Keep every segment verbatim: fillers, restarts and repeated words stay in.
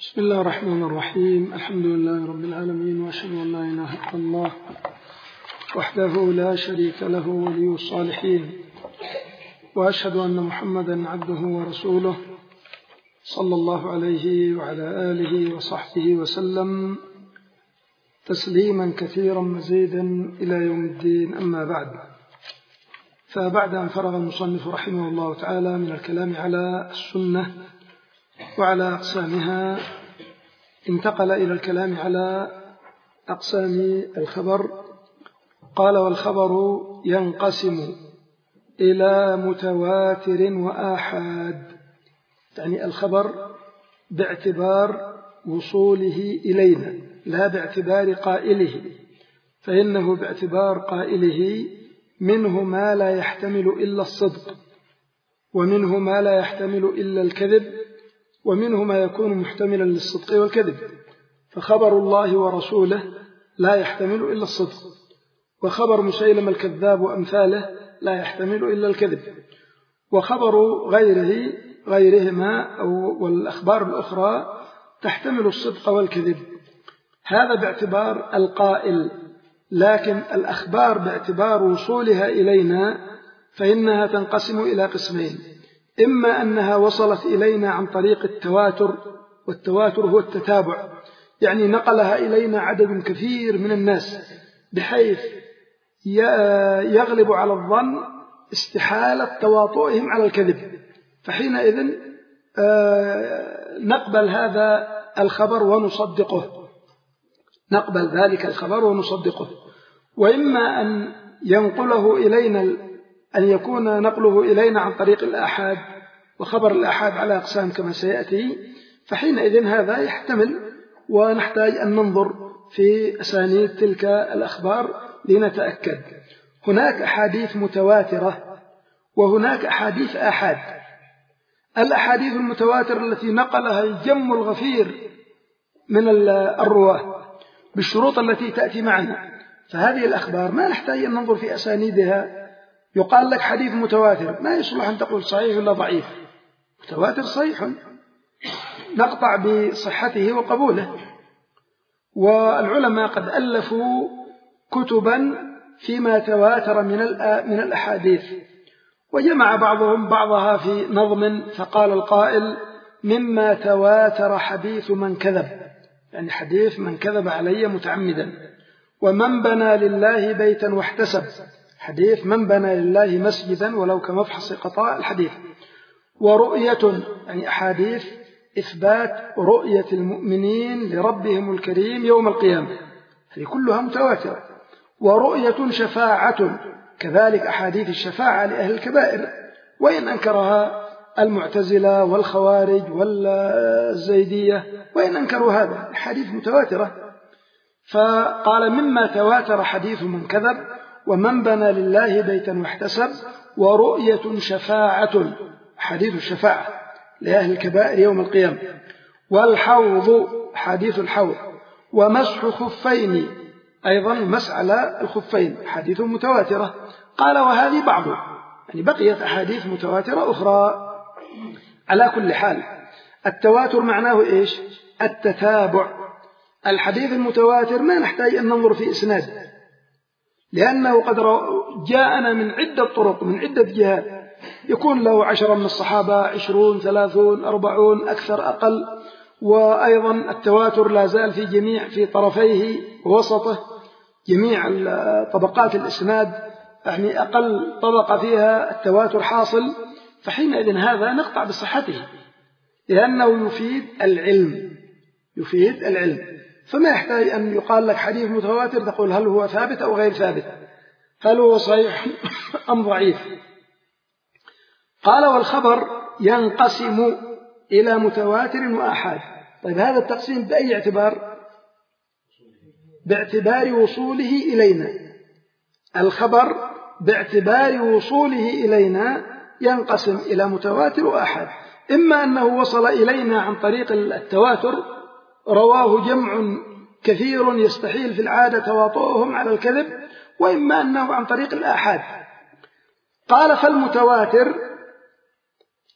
بسم الله الرحمن الرحيم. الحمد لله رب العالمين، وأشهد أن لا إله إلا الله وحده لا شريك له ولي الصالحين، وأشهد أن محمدا عبده ورسوله صلى الله عليه وعلى آله وصحبه وسلم تسليما كثيرا مزيدا إلى يوم الدين. أما بعد، فبعد أن فرغ المصنف رحمه الله تعالى من الكلام على السنة وعلى أقسامها، انتقل إلى الكلام على أقسام الخبر. قال: والخبر ينقسم إلى متواتر وآحاد، يعني الخبر باعتبار وصوله إلينا لا باعتبار قائله، فإنه باعتبار قائله منه ما لا يحتمل إلا الصدق، ومنه ما لا يحتمل إلا الكذب، ومنه ما يكون محتملا للصدق والكذب. فخبر الله ورسوله لا يحتمل إلا الصدق، وخبر مسيلم الكذاب وأمثاله لا يحتمل إلا الكذب، وخبر غيره غيرهما أو والأخبار الأخرى تحتمل الصدق والكذب. هذا باعتبار القائل، لكن الأخبار باعتبار وصولها إلينا فإنها تنقسم إلى قسمين: إما أنها وصلت إلينا عن طريق التواتر، والتواتر هو التتابع، يعني نقلها إلينا عدد كثير من الناس بحيث يغلب على الظن استحالة تواطؤهم على الكذب، فحينئذ نقبل هذا الخبر ونصدقه، نقبل ذلك الخبر ونصدقه. وإما أن ينقله إلينا، أن يكون نقله إلينا عن طريق الآحاد، وخبر الآحاد على أقسام كما سيأتي، فحينئذ هذا يحتمل، ونحتاج أن ننظر في أسانيد تلك الأخبار لنتأكد. هناك أحاديث متواترة وهناك أحاديث آحاد. الأحاديث المتواترة التي نقلها الجم الغفير من الرواة بالشروط التي تأتي معنا، فهذه الأخبار ما نحتاج أن ننظر في أسانيدها. يقال لك حديث متواتر، ما يصلح أن تقول صحيح ولا ضعيف، متواتر صحيح، نقطع بصحته وقبوله. والعلماء قد ألفوا كتبا فيما تواتر من من الأحاديث، وجمع بعضهم بعضها في نظم، فقال القائل: مما تواتر حديث من كذب، يعني حديث من كذب علي متعمدا، ومن بنى لله بيتا واحتسب، حديث من بنى لله مسجدا ولو كمفحص قطاع الحديث، ورؤية، يعني أحاديث إثبات رؤية المؤمنين لربهم الكريم يوم القيامة، هذه كلها متواترة. ورؤية شفاعة، كذلك أحاديث الشفاعة لأهل الكبائر، وإن أنكرها المعتزلة والخوارج والزيدية، وإن أنكروا هذا، أحاديث متواترة. فقال: مما تواتر حديث من كذب، ومن بنى لله بيتا واحتسب، ورؤية شفاعة، حديث الشفاعة لأهل الكبائر يوم القيامة، والحوض، حديث الحوض، ومسح خفين، أيضا مسح على الخفين، حديث متواترة. قال: وهذه بعض، يعني بقيت أحاديث متواترة أخرى. على كل حال، التواتر معناه إيش؟ التتابع. الحديث المتواتر ما نحتاج أن ننظر في إسناد، لأنه قد جاءنا من عدة طرق، من عدة جهات، يكون له عشرة من الصحابة، عشرون، ثلاثون، أربعون، أكثر أقل. وأيضا التواتر لا زال في جميع في طرفيه ووسطه، جميع طبقات الإسناد، يعني أقل طبقة فيها التواتر حاصل، فحينئذ هذا نقطع بصحته، لأنه يفيد العلم، يفيد العلم. فما يحتاج أن يقال لك حديث متواتر تقول هل هو ثابت أو غير ثابت، هل هو صحيح أم ضعيف. قال: والخبر ينقسم إلى متواتر وآحاد. طيب، هذا التقسيم بأي اعتبار؟ باعتبار وصوله إلينا. الخبر باعتبار وصوله إلينا ينقسم إلى متواتر وآحاد. إما أنه وصل إلينا عن طريق التواتر، رواه جمع كثير يستحيل في العادة تواطؤهم على الكذب، وإما أنه عن طريق الآحاد. قال: فالمتواتر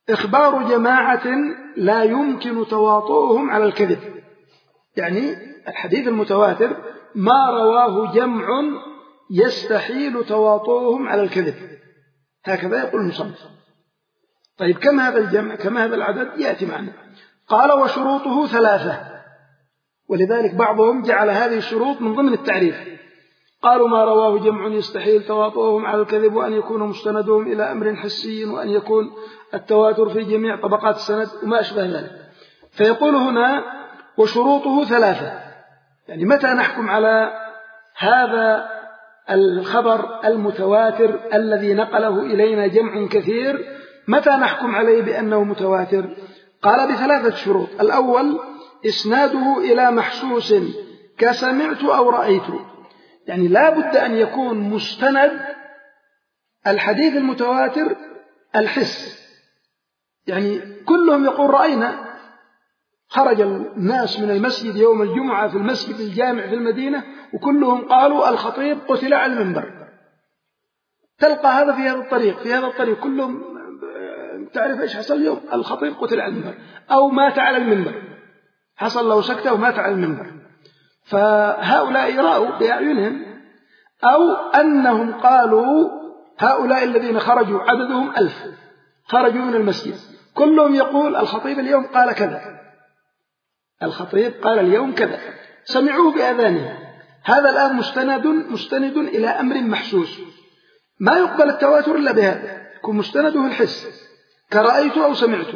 إخبار جماعة لا يمكن تواطؤهم على الكذب، يعني الحديث المتواتر ما رواه جمع يستحيل تواطؤهم على الكذب، هكذا يقول المصنف. طيب كم هذا الجمع، كم هذا العدد؟ يأتي معنا. قال وشروطه ثلاثة، ولذلك بعضهم جعل هذه الشروط من ضمن التعريف، قالوا ما رواه جمع يستحيل تواطؤهم على الكذب، وأن يكون مستندهم إلى أمر حسي، وأن يكون التواتر في جميع طبقات السند وما أشبه ذلك. فيقول هنا وشروطه ثلاثة، يعني متى نحكم على هذا الخبر المتواتر الذي نقله إلينا جمع كثير، متى نحكم عليه بأنه متواتر؟ قال بثلاثة شروط. الأول إسناده إلى محسوس كسمعت أو رأيت، يعني لا بد أن يكون مستند الحديث المتواتر الحس، يعني كلهم يقول رأينا، خرج الناس من المسجد يوم الجمعة في المسجد الجامع في المدينة وكلهم قالوا الخطيب قتل على المنبر، تلقى هذا في هذا الطريق في هذا الطريق كلهم تعرف إيش حصل اليوم؟ الخطيب قتل على المنبر أو مات على المنبر، حصل له سكتة ومات على المنبر. فهؤلاء رأوا بأعينهم، أو أنهم قالوا هؤلاء الذين خرجوا عددهم ألف خرجوا من المسجد كلهم يقول الخطيب اليوم قال كذا، الخطيب قال اليوم كذا، سمعوه بأذانهم. هذا الآن مستند مستند إلى أمر محسوس، ما يقبل التواتر إلا بهذا، يكون مستنده الحس كرأيت أو سمعت.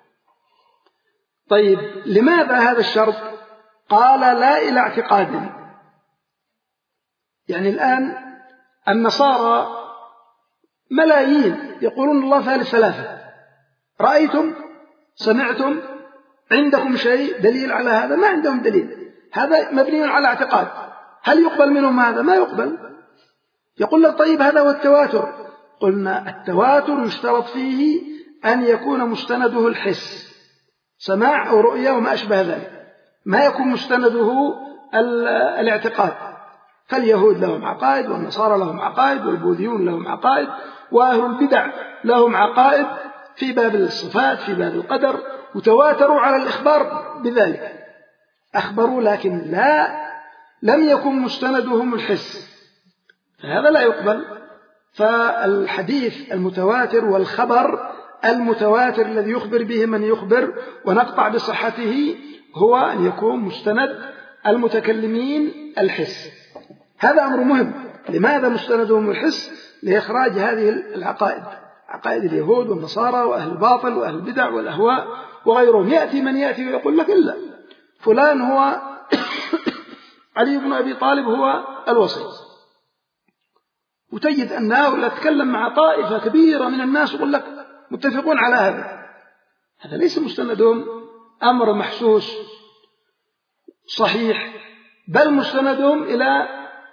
طيب لماذا هذا الشرط؟ قال لا إلى اعتقاد، يعني الآن النصارى ملايين يقولون الله ثالث ثلاثة، رأيتم؟ سمعتم؟ عندكم شيء دليل على هذا؟ ما عندهم دليل، هذا مبني على اعتقاد. هل يقبل منهم هذا؟ ما يقبل. يقول لك طيب هذا هو التواتر. قلنا التواتر يشترط فيه أن يكون مستنده الحس، سماع أو رؤية وما أشبه ذلك، ما يكون مستنده الاعتقاد. فاليهود لهم عقائد، والنصارى لهم عقائد، والبوذيون لهم عقائد، وأهل البدع لهم عقائد في باب الصفات في باب القدر، وتواتروا على الإخبار بذلك، أخبروا لكن لا لم يكن مستندهم الحس، فهذا لا يقبل. فالحديث المتواتر والخبر المتواتر الذي يخبر به من يخبر ونقطع بصحته هو أن يكون مستند المتكلمين الحس. هذا أمر مهم. لماذا مستندهم الحس؟ لإخراج هذه العقائد، عقائد اليهود والنصارى وأهل الباطل وأهل البدع والأهواء وغيرهم. يأتي من يأتي ويقول لك إلا فلان هو علي بن أبي طالب هو الوسيط، وتجد أن هؤلاء تتكلم مع طائفة كبيرة من الناس ويقول لك متفقون على هذا، هذا ليس مستندهم أمر محسوس صحيح، بل مستندهم إلى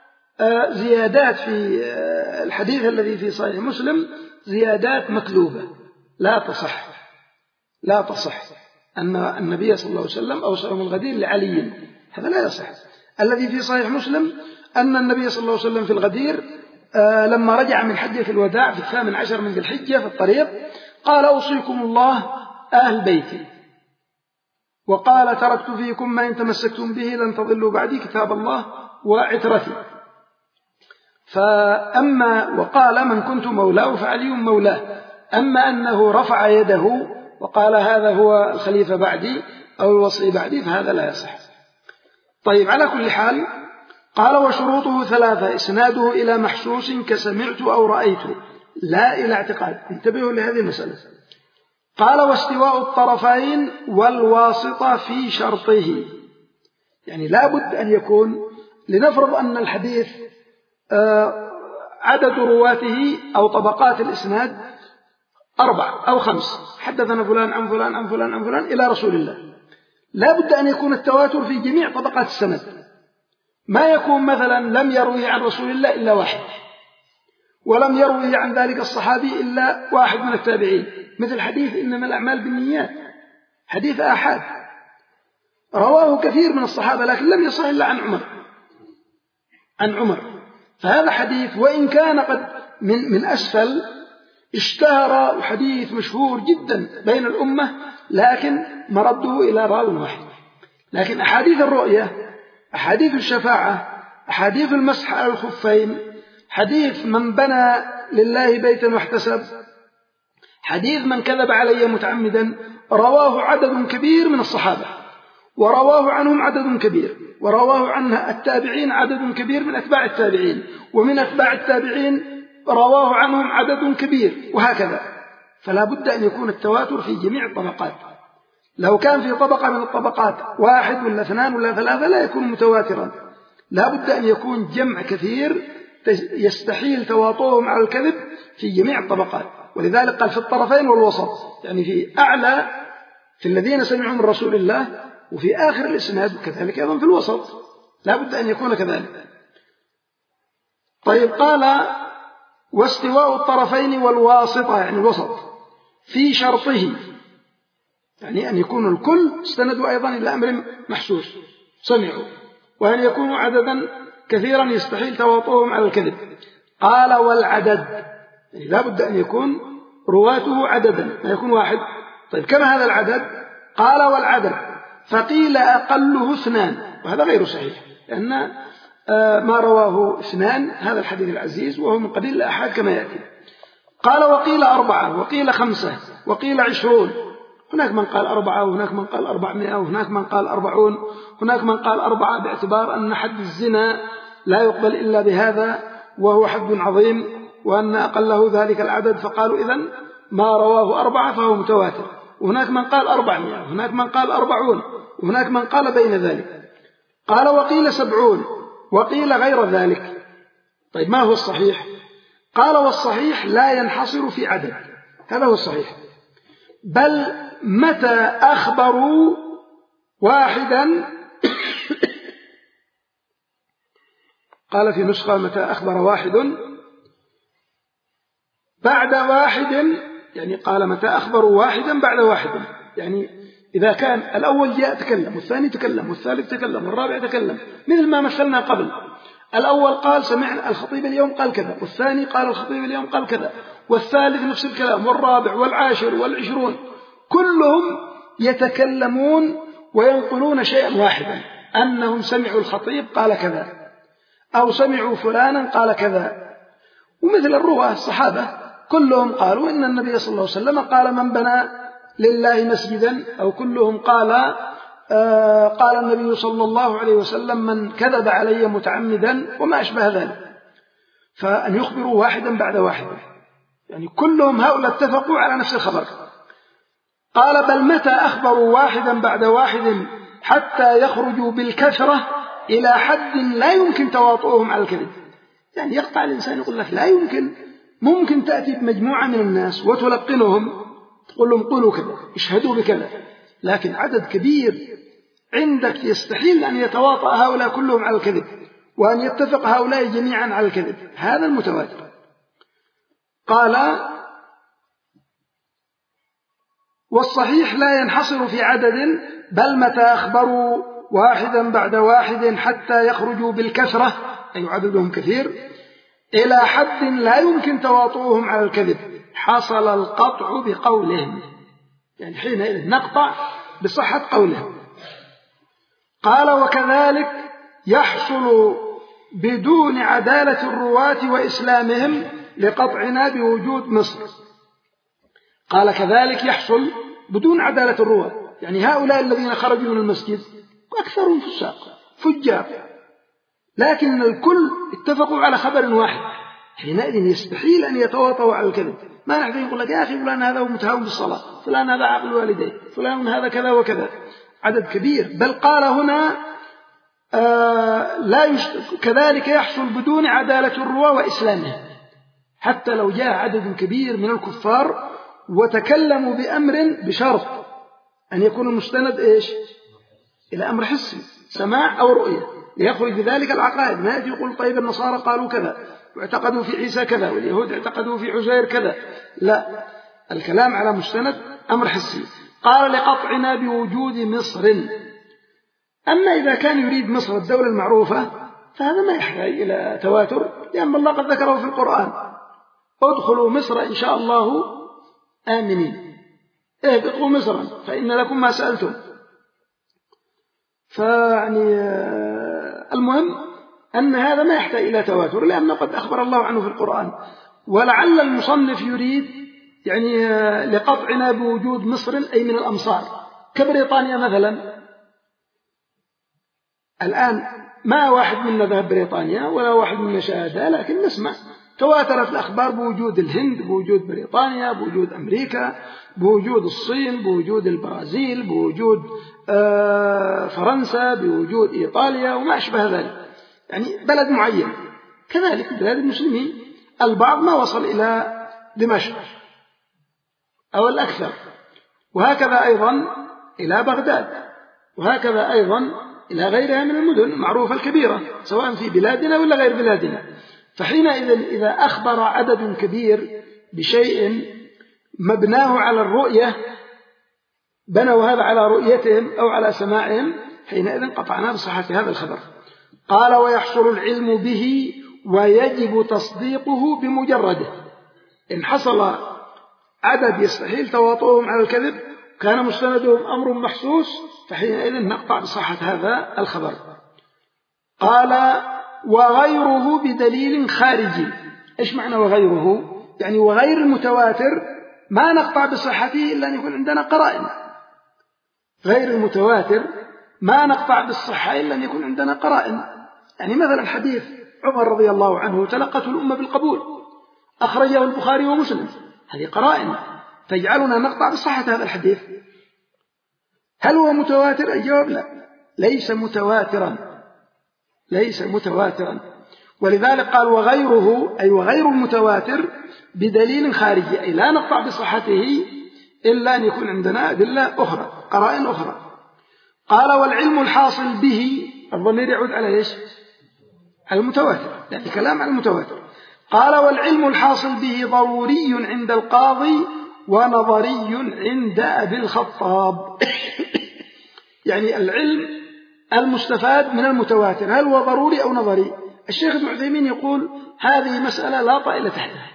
زيادات في الحديث الذي في صحيح مسلم، زيادات مكذوبة لا تصح لا تصح أن النبي صلى الله عليه وسلم أوصى يوم الغدير لعلي، هذا لا يصح. الذي في صحيح مسلم أن النبي صلى الله عليه وسلم في الغدير لما رجع من حجة الوداع في الثامن عشر من ذي الحجة في الطريق قال أوصيكم الله أهل بيتي، وقال تركت فيكم ما إن تمسكتم به لن تضلوا بعدي كتاب الله وعترتي. فأما وقال من كنت مولاه فعلي مولاه، أما أنه رفع يده وقال هذا هو الخليفة بعدي أو الوصي بعدي فهذا لا يصح. طيب على كل حال قال وشروطه ثلاثة: إسناده إلى محسوس كسمعت أو رأيت لا إلى اعتقاد. انتبهوا لهذه المسألة. قال واستواء الطرفين والواسطة في شرطه، يعني لا بد أن يكون، لنفرض أن الحديث عدد رواته أو طبقات الإسناد أربع أو خمس، حدثنا فلان عن فلان عن فلان عن فلان إلى رسول الله، لا بد أن يكون التواتر في جميع طبقات السند، ما يكون مثلا لم يروي عن رسول الله إلا واحد، ولم يروي عن ذلك الصحابي إلا واحد من التابعين، مثل حديث إنما الأعمال بالنيات، حديث آحاد رواه كثير من الصحابة لكن لم يصح إلا عن عمر عن عمر فهذا حديث وإن كان قد من, من أسفل اشتهر حديث مشهور جدا بين الأمة لكن مرده إلى راو واحد. لكن أحاديث الرؤية، أحاديث الشفاعة، أحاديث المسح على الخفين، حديث من بنى لله بيتا واحتسب، حديث من كذب علي متعمدا، رواه عدد كبير من الصحابة، ورواه عنهم عدد كبير، ورواه عنها التابعين عدد كبير من أتباع التابعين، ومن أتباع التابعين رواه عنهم عدد كبير، وهكذا. فلا بد أن يكون التواتر في جميع الطبقات. لو كان في طبقة من الطبقات واحد ولا اثنان ولا ثلاثة لا يكون متواترا، لا بد أن يكون جمع كثير يستحيل تواطؤهم على الكذب في جميع الطبقات. ولذلك قال في الطرفين والوسط، يعني في أعلى في الذين سمعوا من رسول الله، وفي آخر الإسناد، وكذلك أيضا في الوسط لا بد أن يكون كذلك. طيب قال واستواء الطرفين والواسطة يعني الوسط في شرطه، يعني أن يكون الكل استندوا أيضا إلى أمر محسوس سمعوا، وأن يكونوا عددا كثيرا يستحيل تواطؤهم على الكذب. قال والعدد، يعني لا بد أن يكون رواته عددا، ما يكون واحد. طيب كم هذا العدد؟ قال والعدد فقيل أقله اثنان، وهذا غير صحيح، لأن ما رواه اثنان هذا الحديث العزيز وهو من قبيل الآحاد كما يأتي. قال وقيل أربعة، وقيل خمسة، وقيل عشرون. هناك من قال أربعة، وهناك من قال أربعمائة، وهناك من قال أربعون، هناك من قال أربعة باعتبار أن حد الزنا لا يقبل إلا بهذا وهو حد عظيم، وأن أقله ذلك العدد، فقالوا إذن ما رواه أربعة فهو متواتر. وهناك من قال أربعمائة، وهناك من قال أربعون، وهناك من قال بين ذلك. قال وقيل سبعون، وقيل غير ذلك. طيب ما هو الصحيح؟ قال والصحيح لا ينحصر في عدد، هذا هو الصحيح، بل متى أخبروا واحدا قال في نسخة متى أخبر واحد بعد واحد، يعني قال متى أخبروا واحدا بعد واحد، يعني إذا كان الأول جاء تكلم، والثاني تكلم، والثالث تكلم، والرابع تكلم، مثل ما مثلنا قبل. الأول قال سمعنا الخطيب اليوم قال كذا، والثاني قال الخطيب اليوم قال كذا، والثالث نفس الكلام، والرابع والعاشر والعشرون، كلهم يتكلمون وينقلون شيئا واحدا، أنهم سمعوا الخطيب قال كذا، أو سمعوا فلانا قال كذا. ومثل الرواة الصحابة كلهم قالوا إن النبي صلى الله عليه وسلم قال من بنى لله مسجدا، أو كلهم قال آه قال النبي صلى الله عليه وسلم من كذب علي متعمدا، وما أشبه ذلك. فأن يخبروا واحدا بعد واحد، يعني كلهم هؤلاء اتفقوا على نفس الخبر. قال بل متى أخبروا واحدا بعد واحد حتى يخرجوا بالكثرة إلى حد لا يمكن تواطؤهم على الكذب. يعني يقطع الإنسان يقول لك لا يمكن، ممكن تأتي بمجموعة من الناس وتلقنهم تقول لهم قولوا كذا، اشهدوا بكذا، لكن عدد كبير عندك يستحيل أن يتواطأ هؤلاء كلهم على الكذب، وأن يتفق هؤلاء جميعا على الكذب، هذا المتواتر. قال والصحيح لا ينحصر في عدد، بل متى أخبروا واحدا بعد واحد حتى يخرجوا بالكثرة، أي عددهم كثير، إلى حد لا يمكن تواطؤهم على الكذب، حصل القطع بقولهم، يعني حينئذ نقطع بصحة قولهم. قال وكذلك يحصل بدون عدالة الرواة وإسلامهم لقطعنا بوجود مصر. قال كذلك يحصل بدون عدالة الرواة، يعني هؤلاء الذين خرجوا من المسجد أكثرهم فساق فجار، لكن الكل اتفقوا على خبر واحد، حينئذ يستحيل أن يتواطؤوا على الكذب. ما نحن يقول لك يا أخي فلان هذا هو متهاون بالصلاة، فلان هذا عاقل والديه، فلان هذا كذا وكذا، عدد كبير. بل قال هنا آه لا يش... كذلك يحصل بدون عدالة الرواة وإسلامهم، حتى لو جاء عدد كبير من الكفار وتكلموا بأمر بشرط أن يكون المستند إيش إلى أمر حسي، سماع أو رؤية، ليخرج بذلك العقائد. ما يأتي يقول طيب النصارى قالوا كذا واعتقدوا في عيسى كذا، واليهود اعتقدوا في عزير كذا، لا، الكلام على مستند أمر حسي. قال لقطعنا بوجود مصر. أما إذا كان يريد مصر الدولة المعروفة فهذا ما يحتاج إلى تواتر، لأن الله قد ذكره في القرآن، ادخلوا مصر إن شاء الله آمنين، اهبطوا مصرا فإن لكم ما سألتم. فيعني المهم أن هذا ما يحتاج إلى تواتر، لأنه قد أخبر الله عنه في القرآن. ولعل المصنف يريد يعني لقطعنا بوجود مصر أي من الأمصار كبريطانيا مثلا. الآن ما واحد منا ذهب بريطانيا ولا واحد منا شاهدها، لكن نسمع تواترت الأخبار بوجود الهند، بوجود بريطانيا، بوجود أمريكا، بوجود الصين، بوجود البرازيل، بوجود آه فرنسا، بوجود إيطاليا وما أشبه ذلك، يعني بلد معين. كذلك بلاد المسلمين البعض ما وصل إلى دمشق أو الأكثر، وهكذا أيضا إلى بغداد، وهكذا أيضا إلى غيرها من المدن المعروفة الكبيرة سواء في بلادنا ولا غير بلادنا. فحينئذ إذا أخبر عدد كبير بشيء مبناه على الرؤية، بنوا هذا على رؤيتهم أو على سماعهم، حينئذ قطعنا بصحة هذا الخبر. قال ويحصل العلم به ويجب تصديقه بمجرده. إن حصل عدد يستحيل تواطؤهم على الكذب كان مستندهم أمر محسوس، فحينئذ نقطع بصحة هذا الخبر. قال وغيره بدليل خارجي. إيش معنى وغيره؟ يعني وغير المتواتر ما نقطع بصحته إلا أن يكون عندنا قرائن. غير المتواتر ما نقطع بالصحة إلا أن يكون عندنا قرائن. يعني مثلا حديث عمر رضي الله عنه تلقته الأمة بالقبول، أخرجه البخاري ومسلم، هذه قرائن تجعلنا نقطع بصحة هذا الحديث. هل هو متواتر؟ الجواب لا، ليس متواترا، ليس متواترا. ولذلك قال وغيره أي وغير المتواتر بدليل خارجي، أي لا نقطع بصحته إلا أن يكون عندنا أدلة أخرى، قرائن أخرى. قال والعلم الحاصل به، الضمير يعود على إيش؟ على المتواتر، يعني كلام على المتواتر. قال والعلم الحاصل به ضروري عند القاضي ونظري عند أبي الخطاب. يعني العلم المستفاد من المتواتر هل هو ضروري أو نظري؟ الشيخ ابن عثيمين يقول هذه مسألة لا طائل تحتها،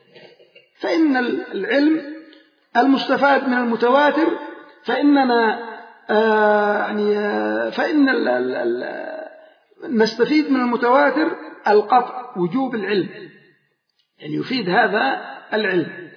فإن العلم المستفاد من المتواتر فإننا آه يعني آه فإن ال ال ال نستفيد من المتواتر القطع وجوب العلم، يعني يفيد هذا العلم.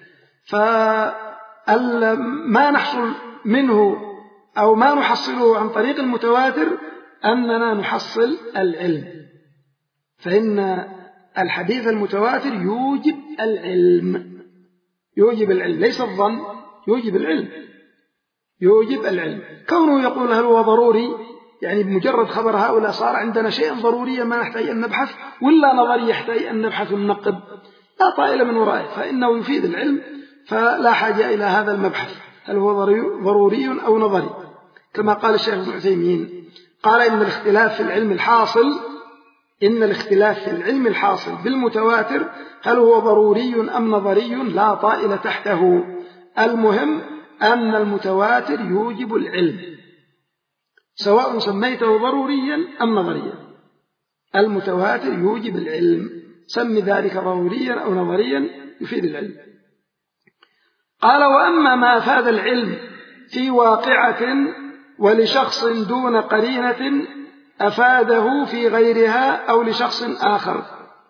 فما نحصل منه أو ما نحصله عن طريق المتواتر أننا نحصل العلم، فإن الحديث المتواتر يوجب العلم، يوجب العلم، ليس الظن، يوجب العلم، يوجب العلم. كونه يقول هل هو ضروري، يعني بمجرد خبر هؤلاء صار عندنا شيء ضروري ما نحتاج أن نبحث، ولا نظري يحتاج أن نبحث وننقب، لا طائل من ورائه، فإنه يفيد العلم، فلا حاجة إلى هذا المبحث هل هو ضروري أو نظري. كما قال الشيخ ابن عثيمين قال إن الاختلاف في العلم الحاصل إن الاختلاف في العلم الحاصل بالمتواتر هل هو ضروري أم نظري لا طائل تحته، المهم أن المتواتر يوجب العلم سواء سميته ضروريا أم نظريا، المتواتر يوجب العلم، سم ذلك ضروريا أو نظريا يفيد العلم. قال وأما ما أفاد العلم في واقعة ولشخص دون قرينة أفاده في غيرها أو لشخص آخر.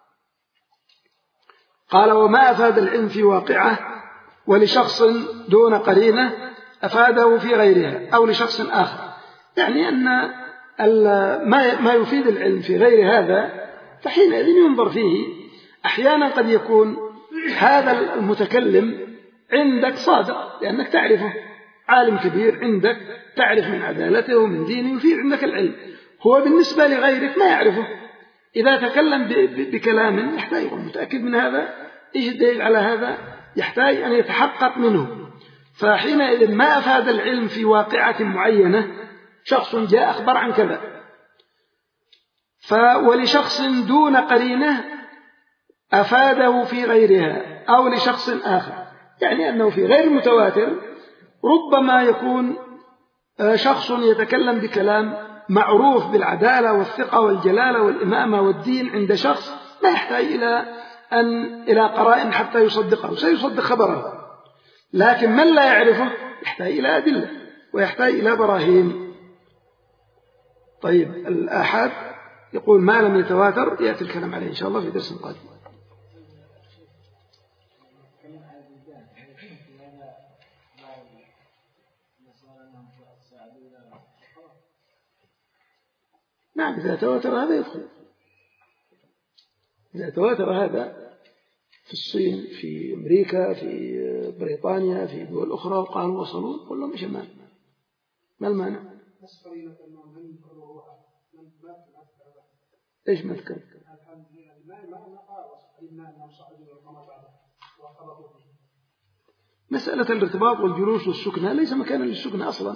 قال وما أفاد العلم في واقعة ولشخص دون قرينة أفاده في غيرها أو لشخص آخر، يعني أن ما يفيد العلم في غير هذا فحينئذ ينظر فيه. أحيانا قد يكون هذا المتكلم عندك صادق لأنك تعرفه، عالم كبير عندك تعرف من عدالته ومن دينه يفيد عندك العلم، هو بالنسبة لغيرك ما يعرفه، إذا تكلم بكلام يحتاج يكون متأكد من هذا، إيش الدليل على هذا، يحتاج أن يتحقق منه. فحينئذ ما أفاد العلم في واقعة معينة، شخص جاء أخبر عن كذا، ولشخص دون قرينة أفاده في غيرها أو لشخص آخر، يعني أنه في غير المتواتر ربما يكون شخص يتكلم بكلام معروف بالعدالة والثقة والجلالة والإمامة والدين عند شخص ما يحتاج إلى أن إلى قرائن حتى يصدقه، سيصدق خبره، لكن من لا يعرفه يحتاج إلى أدلة ويحتاج إلى براهين. طيب الآحاد يقول ما لم يتواتر يأتي الكلام عليه إن شاء الله في درس قادم. نعم إذا تواتر هذا يدخل، إذا تواتر هذا في الصين في أمريكا في بريطانيا في دول أخرى وقالوا وصلوا قل لهم إيش المانع؟ ما المانع؟ إيش ما تذكر؟ مسألة الارتباط والجلوس والسكنة ليس مكانا للسكنة أصلا.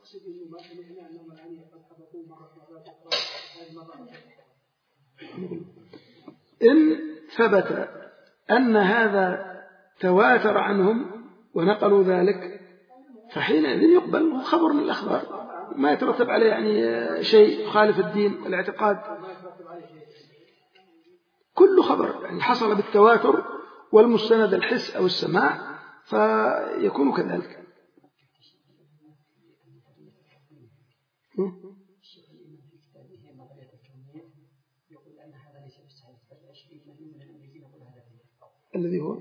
إن ثبت أن هذا تواتر عنهم ونقلوا ذلك فحينئذ يقبل، هو خبر من الأخبار ما يترتب عليه يعني شيء خالف الدين والاعتقاد، كل خبر يعني حصل بالتواتر والمستند الحس أو السماع فيكون كذلك. الذي هو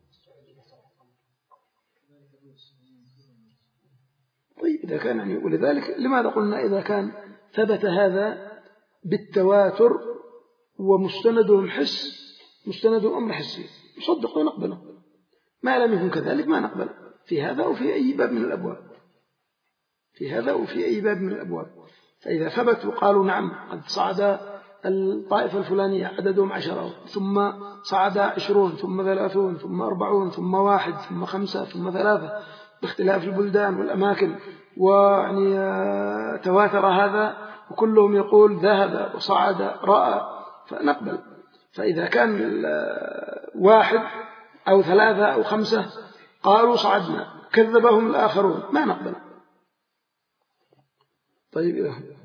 طيب إذا كان يعني ولذلك لماذا قلنا إذا كان ثبت هذا بالتواتر ومستندهم حس مستندهم أمر حسي نصدق ونقبله، ما لم يكن كذلك ما نقبل في هذا وفي أي باب من الأبواب، في هذا وفي أي باب من الأبواب. فإذا ثبت وقالوا نعم قد صعد الطائفة الفلانية عددهم عشرة ثم صعد عشرون ثم ثلاثون ثم أربعون ثم واحد ثم خمسة ثم ثلاثة باختلاف البلدان والأماكن، ويعني تواتر هذا وكلهم يقول ذهب وصعد رأى فنقبل. فإذا كان واحد أو ثلاثة أو خمسة قالوا صعدنا كذبهم الآخرون ما نقبل. طيب